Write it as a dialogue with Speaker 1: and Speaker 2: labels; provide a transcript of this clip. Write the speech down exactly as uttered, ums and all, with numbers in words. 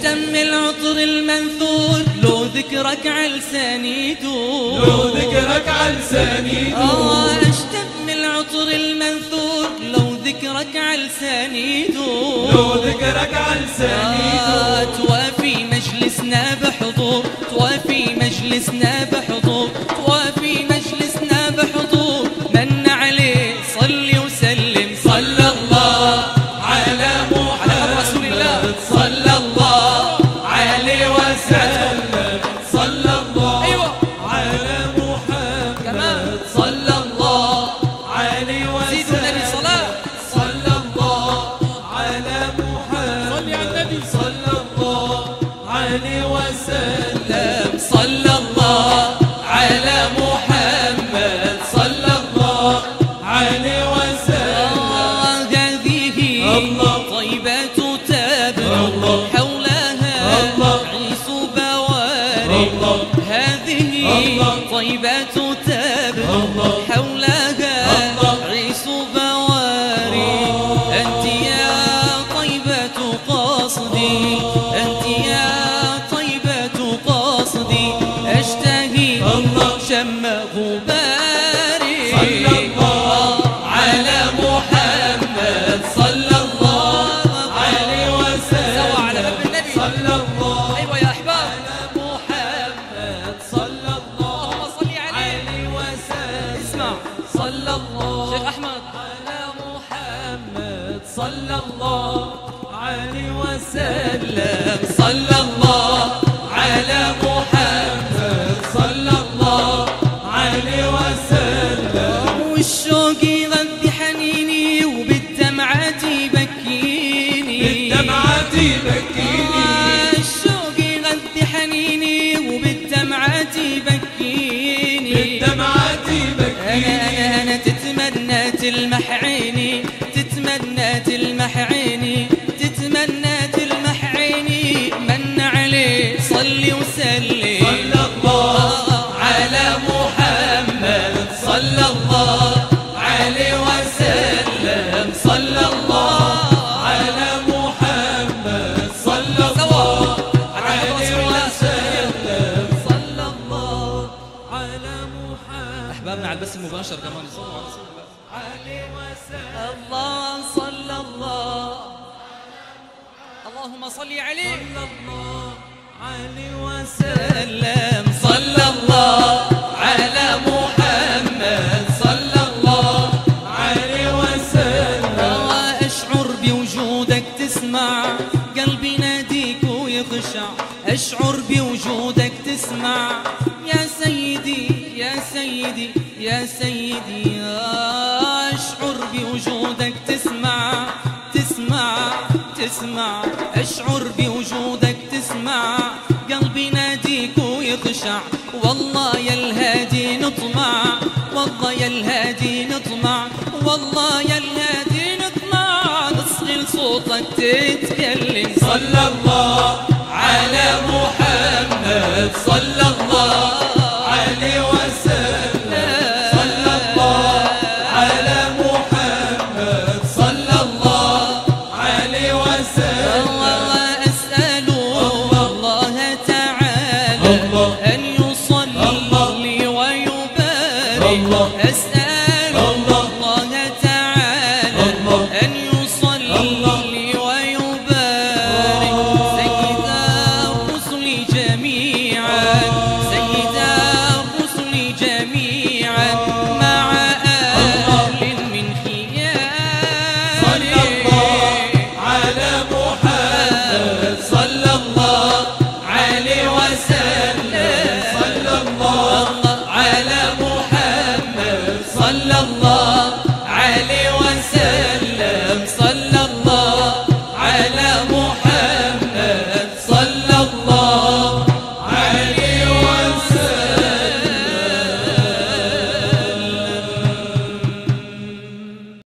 Speaker 1: اشتم العطر المنثور لو ذكرك عالساني يدور،
Speaker 2: لو ذكرك عالساني يدور.
Speaker 1: اشتم العطر المنثور لو ذكرك عالساني يدور،
Speaker 2: لو ذكرك عالساني يدور.
Speaker 1: توافي مجلسنا بحضور، توافي مجلسنا بحضور، توافي مجلسنا بحضور، من عليه صلي وسلم. صلى الله
Speaker 2: على محمد
Speaker 1: رسول الله،
Speaker 2: صلى الله عليه وسلم. صلى الله
Speaker 1: أيوة
Speaker 2: على محمد
Speaker 1: كمان.
Speaker 2: صلى الله عليه وسلم.
Speaker 1: زيدوا النبي صلاة.
Speaker 2: صلى الله على محمد
Speaker 1: صلي على النبي.
Speaker 2: صلى الله عليه وسلم.
Speaker 1: صلى الله على محمد
Speaker 2: صلى الله عليه وسلم.
Speaker 1: هذه
Speaker 2: الله
Speaker 1: طيبة تابع
Speaker 2: الله
Speaker 1: حولها
Speaker 2: الله
Speaker 1: عيس بواري،
Speaker 2: الله
Speaker 1: هذه
Speaker 2: الله
Speaker 1: طيبة تابع
Speaker 2: الله
Speaker 1: حولها
Speaker 2: الله
Speaker 1: عيس بواري. أنت يا طيبة قصدي، أنت يا طيبة قصدي، أشتهي
Speaker 2: الله
Speaker 1: شم غباري.
Speaker 2: صلى الله على محمد صلى الله عليه وسلم.
Speaker 1: سوا على باب النبي.
Speaker 2: صلى الله
Speaker 1: أيوة يا أحباب.
Speaker 2: على محمد صلى الله
Speaker 1: اللهم صل عليه.
Speaker 2: عليه وسلم.
Speaker 1: اسمع.
Speaker 2: صلى الله
Speaker 1: شيخ أحمد.
Speaker 2: على محمد صلى الله عليه وسلم.
Speaker 1: صلى الله
Speaker 2: على محمد صلى الله عليه وسلم.
Speaker 1: والشوق يغذي حنيني وبالدمعات يبكيني،
Speaker 2: بالدمعات يبكيني.
Speaker 1: الشوق يغذي حنيني وبالدمعات يبكيني،
Speaker 2: بالدمعات يبكيني.
Speaker 1: أنا أنا أنا تتمنى تلمح عيني، تتمنى تلمح عيني، تتمنى تلمح عيني، من عليه صلي وسلم.
Speaker 2: صلى الله على محمد صلى الله عليه وسلم. صلى الله على محمد صلى الله عليه وسلم. صلى الله على محمد.
Speaker 1: أحبابنا على البث المباشر كمان يصلوا على رسول الله
Speaker 2: عليه وسلم.
Speaker 1: الله صلى الله، اللهم صل عليه.
Speaker 2: صلى الله عليه وسلم.
Speaker 1: سلم. صلى الله على محمد
Speaker 2: صلى الله عليه وسلم.
Speaker 1: أشعر بوجودك تسمع قلبي ناديك ويخشع، أشعر بوجودك تسمع يا سيدي يا سيدي يا سيدي. أشعر بوجودك تسمع تسمع تسمع، أشعر بوجودك تسمع قلبي ناديك ويخشع. والله يا الهادي نطمع، والله يا الهادي نطمع، والله يا الهادي نطمع، نصغي لصوتك تتكلم.
Speaker 2: صلى الله